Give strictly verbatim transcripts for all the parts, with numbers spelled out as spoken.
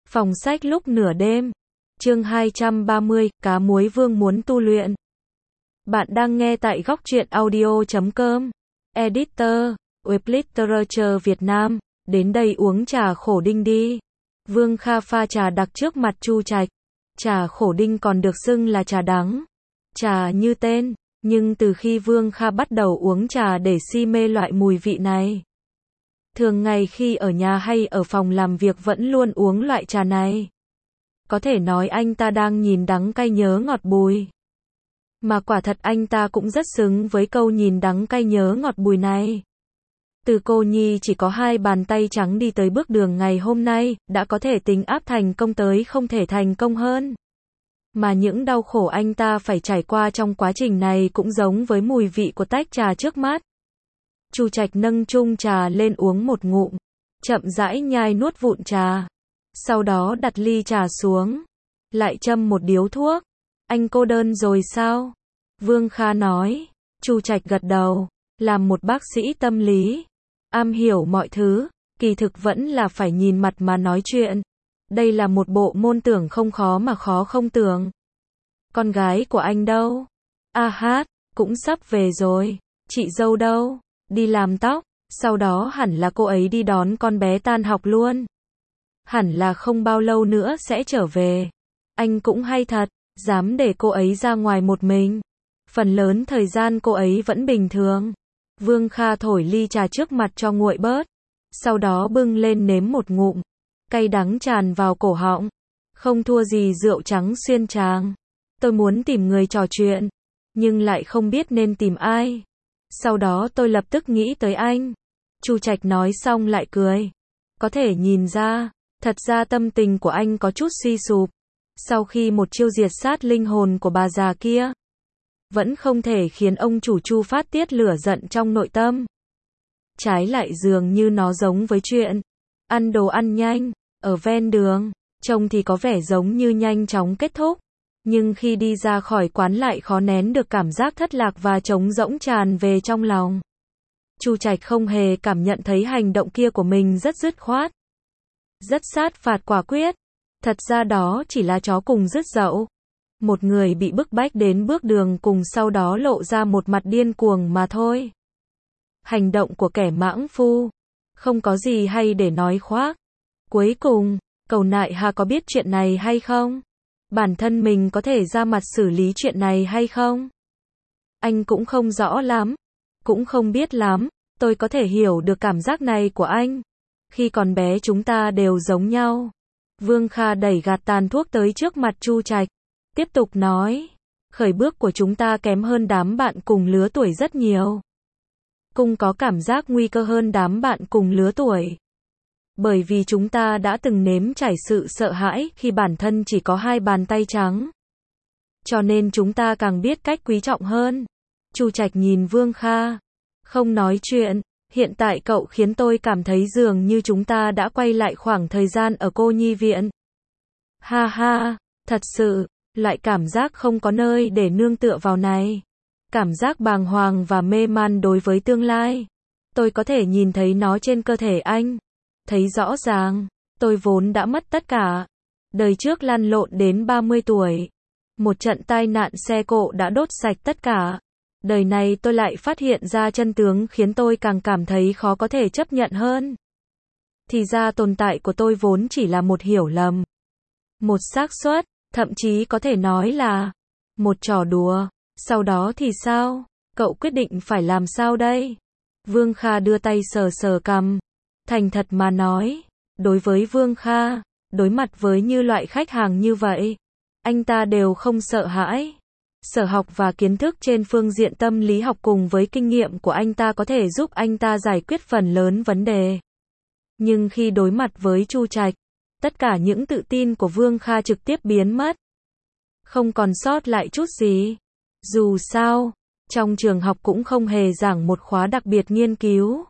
Phòng sách lúc nửa đêm. Chương hai trăm ba mươi, Cá muối vương muốn tu luyện. Bạn đang nghe tại góc truyện audio chấm com. Editor, Web Literature Việt Nam. Đến đây uống trà khổ đinh đi. Vương Kha pha trà đặc trước mặt Chu Trạch. Trà khổ đinh còn được xưng là trà đắng. Trà như tên, nhưng từ khi Vương Kha bắt đầu uống trà để si mê loại mùi vị này. Thường ngày khi ở nhà hay ở phòng làm việc vẫn luôn uống loại trà này. Có thể nói anh ta đang nhìn đắng cay nhớ ngọt bùi. Mà quả thật anh ta cũng rất xứng với câu nhìn đắng cay nhớ ngọt bùi này. Từ cô nhi chỉ có hai bàn tay trắng đi tới bước đường ngày hôm nay, đã có thể tính áp thành công tới không thể thành công hơn. Mà những đau khổ anh ta phải trải qua trong quá trình này cũng giống với mùi vị của tách trà trước mắt. Chu Trạch nâng chung trà lên uống một ngụm, chậm rãi nhai nuốt vụn trà. Sau đó đặt ly trà xuống, lại châm một điếu thuốc. Anh cô đơn rồi sao? Vương Kha nói. Chu Trạch gật đầu, làm một bác sĩ tâm lý, am hiểu mọi thứ, kỳ thực vẫn là phải nhìn mặt mà nói chuyện. Đây là một bộ môn tưởng không khó mà khó không tưởng. Con gái của anh đâu? A hát, cũng sắp về rồi. Chị dâu đâu? Đi làm tóc, sau đó hẳn là cô ấy đi đón con bé tan học luôn. Hẳn là không bao lâu nữa sẽ trở về. Anh cũng hay thật, dám để cô ấy ra ngoài một mình. Phần lớn thời gian cô ấy vẫn bình thường. Vương Kha thổi ly trà trước mặt cho nguội bớt. Sau đó bưng lên nếm một ngụm. Cay đắng tràn vào cổ họng. Không thua gì rượu trắng xuyên tràng. Tôi muốn tìm người trò chuyện, nhưng lại không biết nên tìm ai. Sau đó tôi lập tức nghĩ tới anh. Chu Trạch nói xong lại cười. Có thể nhìn ra, thật ra tâm tình của anh có chút suy sụp. Sau khi một chiêu diệt sát linh hồn của bà già kia, vẫn không thể khiến ông chủ Chu phát tiết lửa giận trong nội tâm. Trái lại dường như nó giống với chuyện ăn đồ ăn nhanh, ở ven đường, trông thì có vẻ giống như nhanh chóng kết thúc. Nhưng khi đi ra khỏi quán lại khó nén được cảm giác thất lạc và trống rỗng tràn về trong lòng. Chu Trạch không hề cảm nhận thấy hành động kia của mình rất dứt khoát, rất sát phạt quả quyết. Thật ra đó chỉ là chó cùng rứt dậu. Một người bị bức bách đến bước đường cùng sau đó lộ ra một mặt điên cuồng mà thôi. Hành động của kẻ mãng phu. Không có gì hay để nói khoác. Cuối cùng, cậu nại hà có biết chuyện này hay không? Bản thân mình có thể ra mặt xử lý chuyện này hay không? Anh cũng không rõ lắm. Cũng không biết lắm. Tôi có thể hiểu được cảm giác này của anh. Khi còn bé chúng ta đều giống nhau. Vương Kha đẩy gạt tàn thuốc tới trước mặt Chu Trạch. Tiếp tục nói. Khởi bước của chúng ta kém hơn đám bạn cùng lứa tuổi rất nhiều. Cũng có cảm giác nguy cơ hơn đám bạn cùng lứa tuổi. Bởi vì chúng ta đã từng nếm trải sự sợ hãi khi bản thân chỉ có hai bàn tay trắng. Cho nên chúng ta càng biết cách quý trọng hơn. Chu Trạch nhìn Vương Kha. Không nói chuyện. Hiện tại cậu khiến tôi cảm thấy dường như chúng ta đã quay lại khoảng thời gian ở cô nhi viện. Ha ha, thật sự, loại cảm giác không có nơi để nương tựa vào này. Cảm giác bàng hoàng và mê man đối với tương lai. Tôi có thể nhìn thấy nó trên cơ thể anh. Thấy rõ ràng, tôi vốn đã mất tất cả. Đời trước lăn lộn đến ba mươi tuổi. Một trận tai nạn xe cộ đã đốt sạch tất cả. Đời này tôi lại phát hiện ra chân tướng khiến tôi càng cảm thấy khó có thể chấp nhận hơn. Thì ra tồn tại của tôi vốn chỉ là một hiểu lầm. Một xác suất, thậm chí có thể nói là một trò đùa. Sau đó thì sao? Cậu quyết định phải làm sao đây? Vương Kha đưa tay sờ sờ cằm. Thành thật mà nói, đối với Vương Kha, đối mặt với như loại khách hàng như vậy, anh ta đều không sợ hãi. Sở học và kiến thức trên phương diện tâm lý học cùng với kinh nghiệm của anh ta có thể giúp anh ta giải quyết phần lớn vấn đề. Nhưng khi đối mặt với Chu Trạch, tất cả những tự tin của Vương Kha trực tiếp biến mất. Không còn sót lại chút gì. Dù sao, trong trường học cũng không hề giảng một khóa đặc biệt nghiên cứu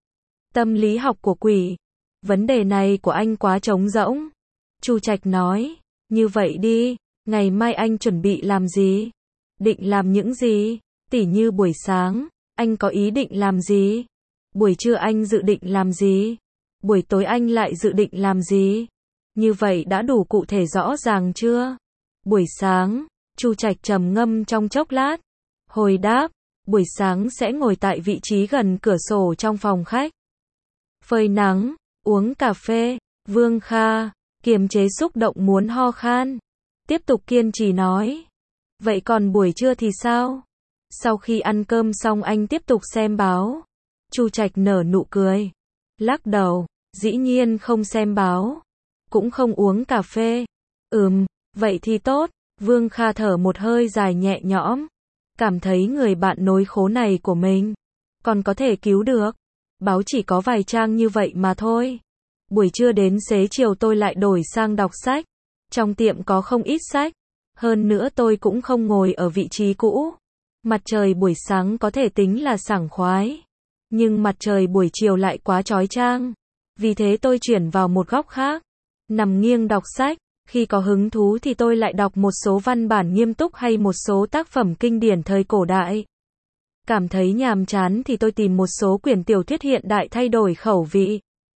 tâm lý học của quỷ. Vấn đề này của anh quá trống rỗng. Chu Trạch nói, như vậy đi, ngày mai anh chuẩn bị làm gì? Định làm những gì? Tỉ như buổi sáng, anh có ý định làm gì? Buổi trưa anh dự định làm gì? Buổi tối anh lại dự định làm gì? Như vậy đã đủ cụ thể rõ ràng chưa? Buổi sáng, Chu Trạch trầm ngâm trong chốc lát. Hồi đáp, buổi sáng sẽ ngồi tại vị trí gần cửa sổ trong phòng khách. Phơi nắng, uống cà phê. Vương Kha kiềm chế xúc động muốn ho khan. Tiếp tục kiên trì nói. Vậy còn buổi trưa thì sao? Sau khi ăn cơm xong anh tiếp tục xem báo. Chu Trạch nở nụ cười. Lắc đầu, dĩ nhiên không xem báo. Cũng không uống cà phê. Ừm, vậy thì tốt. Vương Kha thở một hơi dài nhẹ nhõm. Cảm thấy người bạn nối khố này của mình còn có thể cứu được. Báo chỉ có vài trang như vậy mà thôi. Buổi trưa đến xế chiều tôi lại đổi sang đọc sách. Trong tiệm có không ít sách. Hơn nữa tôi cũng không ngồi ở vị trí cũ. Mặt trời buổi sáng có thể tính là sảng khoái. Nhưng mặt trời buổi chiều lại quá chói chang. Vì thế tôi chuyển vào một góc khác. Nằm nghiêng đọc sách. Khi có hứng thú thì tôi lại đọc một số văn bản nghiêm túc hay một số tác phẩm kinh điển thời cổ đại. Cảm thấy nhàm chán thì tôi tìm một số quyển tiểu thuyết hiện đại thay đổi khẩu vị.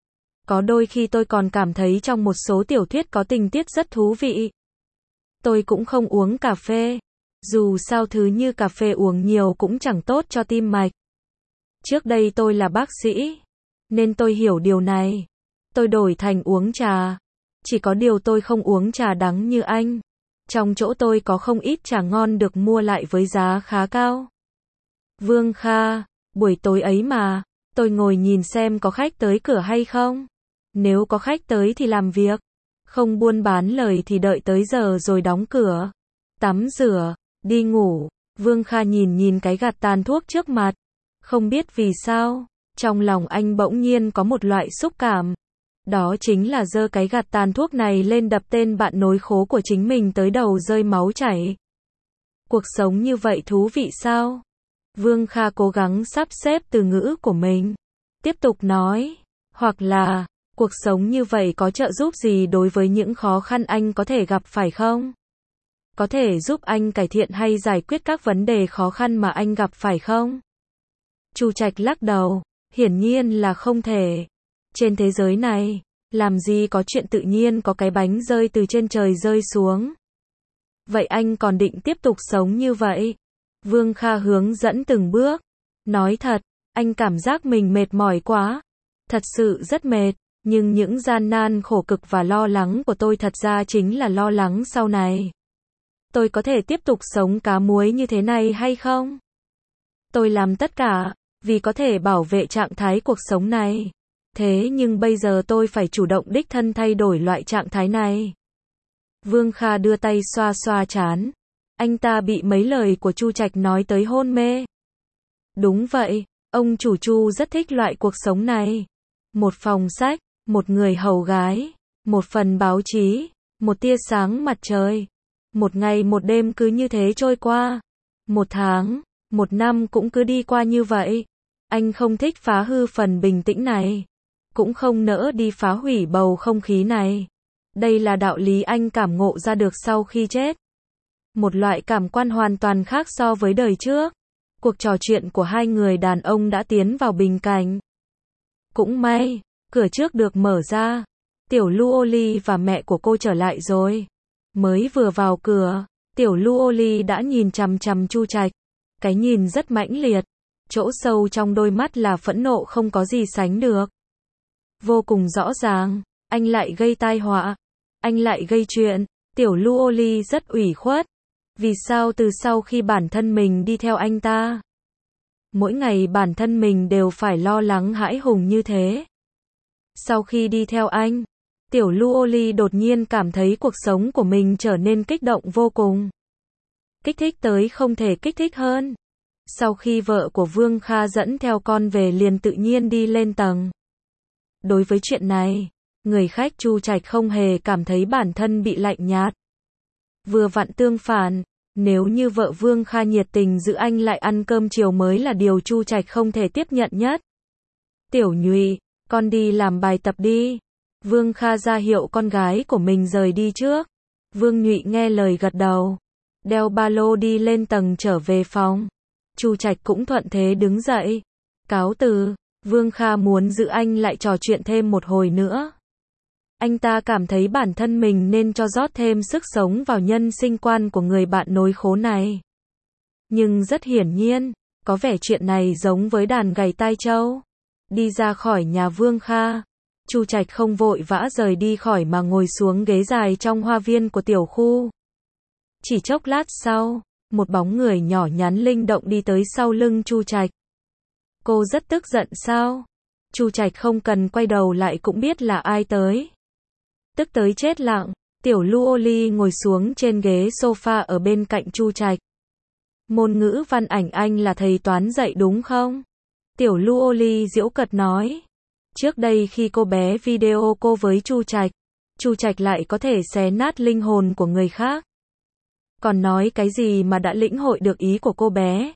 Có đôi khi tôi còn cảm thấy trong một số tiểu thuyết có tình tiết rất thú vị. Tôi cũng không uống cà phê. Dù sao thứ như cà phê uống nhiều cũng chẳng tốt cho tim mạch. Trước đây tôi là bác sĩ, nên tôi hiểu điều này. Tôi đổi thành uống trà. Chỉ có điều tôi không uống trà đắng như anh. Trong chỗ tôi có không ít trà ngon được mua lại với giá khá cao. Vương Kha, buổi tối ấy mà, tôi ngồi nhìn xem có khách tới cửa hay không. Nếu có khách tới thì làm việc. Không buôn bán lời thì đợi tới giờ rồi đóng cửa. Tắm rửa, đi ngủ. Vương Kha nhìn nhìn cái gạt tàn thuốc trước mặt. Không biết vì sao, trong lòng anh bỗng nhiên có một loại xúc cảm. Đó chính là giơ cái gạt tàn thuốc này lên đập tên bạn nối khố của chính mình tới đầu rơi máu chảy. Cuộc sống như vậy thú vị sao? Vương Kha cố gắng sắp xếp từ ngữ của mình. Tiếp tục nói, hoặc là, cuộc sống như vậy có trợ giúp gì đối với những khó khăn anh có thể gặp phải không? Có thể giúp anh cải thiện hay giải quyết các vấn đề khó khăn mà anh gặp phải không? Chu Trạch lắc đầu, hiển nhiên là không thể. Trên thế giới này, làm gì có chuyện tự nhiên có cái bánh rơi từ trên trời rơi xuống. Vậy anh còn định tiếp tục sống như vậy? Vương Kha hướng dẫn từng bước. Nói thật, anh cảm giác mình mệt mỏi quá. Thật sự rất mệt, nhưng những gian nan khổ cực và lo lắng của tôi thật ra chính là lo lắng sau này. Tôi có thể tiếp tục sống cá muối như thế này hay không? Tôi làm tất cả, vì có thể bảo vệ trạng thái cuộc sống này. Thế nhưng bây giờ tôi phải chủ động đích thân thay đổi loại trạng thái này. Vương Kha đưa tay xoa xoa trán. Anh ta bị mấy lời của Chu Trạch nói tới hôn mê. Đúng vậy, ông chủ Chu rất thích loại cuộc sống này. Một phòng sách, một người hầu gái, một phần báo chí, một tia sáng mặt trời. Một ngày một đêm cứ như thế trôi qua. Một tháng, một năm cũng cứ đi qua như vậy. Anh không thích phá hư phần bình tĩnh này. Cũng không nỡ đi phá hủy bầu không khí này. Đây là đạo lý anh cảm ngộ ra được sau khi chết. Một loại cảm quan hoàn toàn khác so với đời trước. Cuộc trò chuyện của hai người đàn ông đã tiến vào bình cảnh. Cũng may, cửa trước được mở ra. Tiểu Luoli và mẹ của cô trở lại rồi. Mới vừa vào cửa, Tiểu Luoli đã nhìn chằm chằm Chu Trạch. Cái nhìn rất mãnh liệt. Chỗ sâu trong đôi mắt là phẫn nộ không có gì sánh được. Vô cùng rõ ràng, anh lại gây tai họa. Anh lại gây chuyện. Tiểu Luoli rất ủy khuất. Vì sao từ sau khi bản thân mình đi theo anh ta, mỗi ngày bản thân mình đều phải lo lắng hãi hùng như thế? Sau khi đi theo anh, Tiểu Luoli đột nhiên cảm thấy cuộc sống của mình trở nên kích động vô cùng. Kích thích tới không thể kích thích hơn. Sau khi vợ của Vương Kha dẫn theo con về liền tự nhiên đi lên tầng. Đối với chuyện này, người khách Chu Trạch không hề cảm thấy bản thân bị lạnh nhạt. Vừa vặn tương phản, nếu như vợ Vương Kha nhiệt tình giữ anh lại ăn cơm chiều mới là điều Chu Trạch không thể tiếp nhận nhất. Tiểu Nhụy, con đi làm bài tập đi. Vương Kha ra hiệu con gái của mình rời đi trước. Vương Nhụy nghe lời gật đầu. Đeo ba lô đi lên tầng trở về phòng. Chu Trạch cũng thuận thế đứng dậy. Cáo từ, Vương Kha muốn giữ anh lại trò chuyện thêm một hồi nữa. Anh ta cảm thấy bản thân mình nên cho rót thêm sức sống vào nhân sinh quan của người bạn nối khố này. Nhưng rất hiển nhiên, có vẻ chuyện này giống với đàn gầy tai trâu. Đi ra khỏi nhà Vương Kha, Chu Trạch không vội vã rời đi khỏi mà ngồi xuống ghế dài trong hoa viên của tiểu khu. Chỉ chốc lát sau, một bóng người nhỏ nhắn linh động đi tới sau lưng Chu Trạch. Cô rất tức giận sao? Chu Trạch không cần quay đầu lại cũng biết là ai tới. Tức tới chết lặng, tiểu Luo Ly ngồi xuống trên ghế sofa ở bên cạnh Chu Trạch. Môn ngữ văn ảnh anh là thầy toán dạy đúng không? Tiểu Luo Ly giễu cợt nói. Trước đây khi cô bé video cô với Chu Trạch, Chu Trạch lại có thể xé nát linh hồn của người khác. Còn nói cái gì mà đã lĩnh hội được ý của cô bé?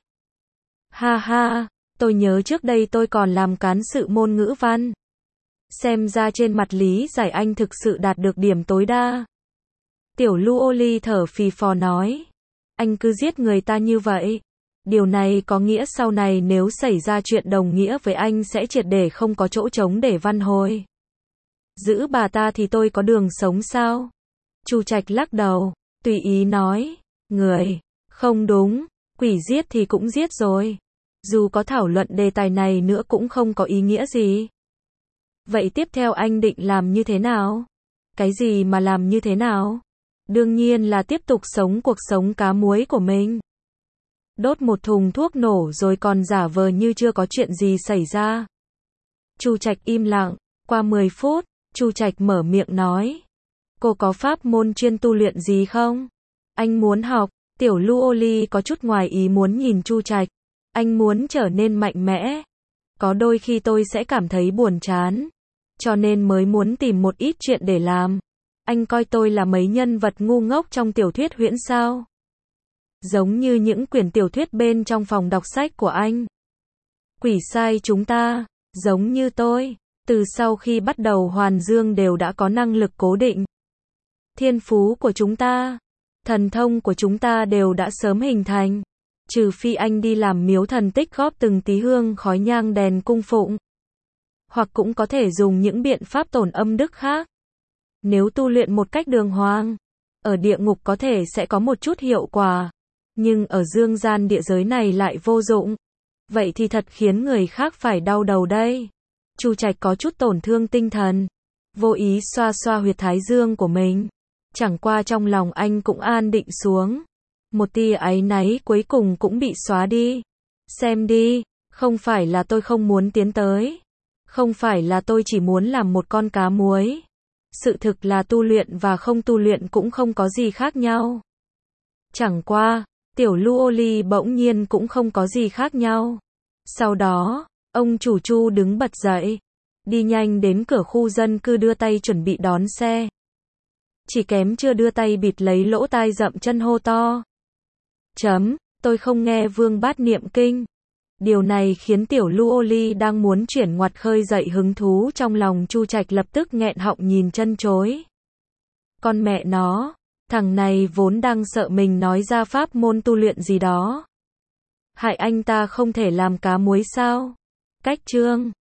Ha ha, tôi nhớ trước đây tôi còn làm cán sự môn ngữ văn. Xem ra trên mặt lý giải anh thực sự đạt được điểm tối đa. Tiểu Luo Ly thở phì phò nói. Anh cứ giết người ta như vậy. Điều này có nghĩa sau này nếu xảy ra chuyện đồng nghĩa với anh sẽ triệt để không có chỗ trống để văn hồi. Giữ bà ta thì tôi có đường sống sao? Chu Trạch lắc đầu, tùy ý nói. Người, không đúng, quỷ giết thì cũng giết rồi. Dù có thảo luận đề tài này nữa cũng không có ý nghĩa gì. Vậy tiếp theo anh định làm như thế nào? Cái gì mà làm như thế nào? Đương nhiên là tiếp tục sống cuộc sống cá muối của mình. Đốt một thùng thuốc nổ rồi còn giả vờ như chưa có chuyện gì xảy ra. Chu Trạch im lặng, qua mười phút, Chu Trạch mở miệng nói. Cô có pháp môn chuyên tu luyện gì không? Anh muốn học, tiểu Luo Ly có chút ngoài ý muốn nhìn Chu Trạch. Anh muốn trở nên mạnh mẽ. Có đôi khi tôi sẽ cảm thấy buồn chán. Cho nên mới muốn tìm một ít chuyện để làm. Anh coi tôi là mấy nhân vật ngu ngốc trong tiểu thuyết huyễn sao? Giống như những quyển tiểu thuyết bên trong phòng đọc sách của anh. Quỷ sai chúng ta, giống như tôi, từ sau khi bắt đầu hoàn dương đều đã có năng lực cố định. Thiên phú của chúng ta, thần thông của chúng ta đều đã sớm hình thành. Trừ phi anh đi làm miếu thần tích góp từng tí hương khói nhang đèn cung phụng. Hoặc cũng có thể dùng những biện pháp tổn âm đức khác. Nếu tu luyện một cách đường hoàng, ở địa ngục có thể sẽ có một chút hiệu quả. Nhưng ở dương gian địa giới này lại vô dụng. Vậy thì thật khiến người khác phải đau đầu đây. Chu Trạch có chút tổn thương tinh thần. Vô ý xoa xoa huyệt thái dương của mình. Chẳng qua trong lòng anh cũng an định xuống. Một tia áy náy cuối cùng cũng bị xóa đi. Xem đi, không phải là tôi không muốn tiến tới. Không phải là tôi chỉ muốn làm một con cá muối. Sự thực là tu luyện và không tu luyện cũng không có gì khác nhau. Chẳng qua, tiểu Luo Ly bỗng nhiên cũng không có gì khác nhau. Sau đó, ông chủ Chu đứng bật dậy. Đi nhanh đến cửa khu dân cư đưa tay chuẩn bị đón xe. Chỉ kém chưa đưa tay bịt lấy lỗ tai dậm chân hô to. Chấm, tôi không nghe vương bát niệm kinh. Điều này khiến tiểu Luo Ly đang muốn chuyển ngoặt khơi dậy hứng thú trong lòng Chu Trạch lập tức nghẹn họng nhìn chân chối. Con mẹ nó, thằng này vốn đang sợ mình nói ra pháp môn tu luyện gì đó. Hại anh ta không thể làm cá muối sao? Cách chương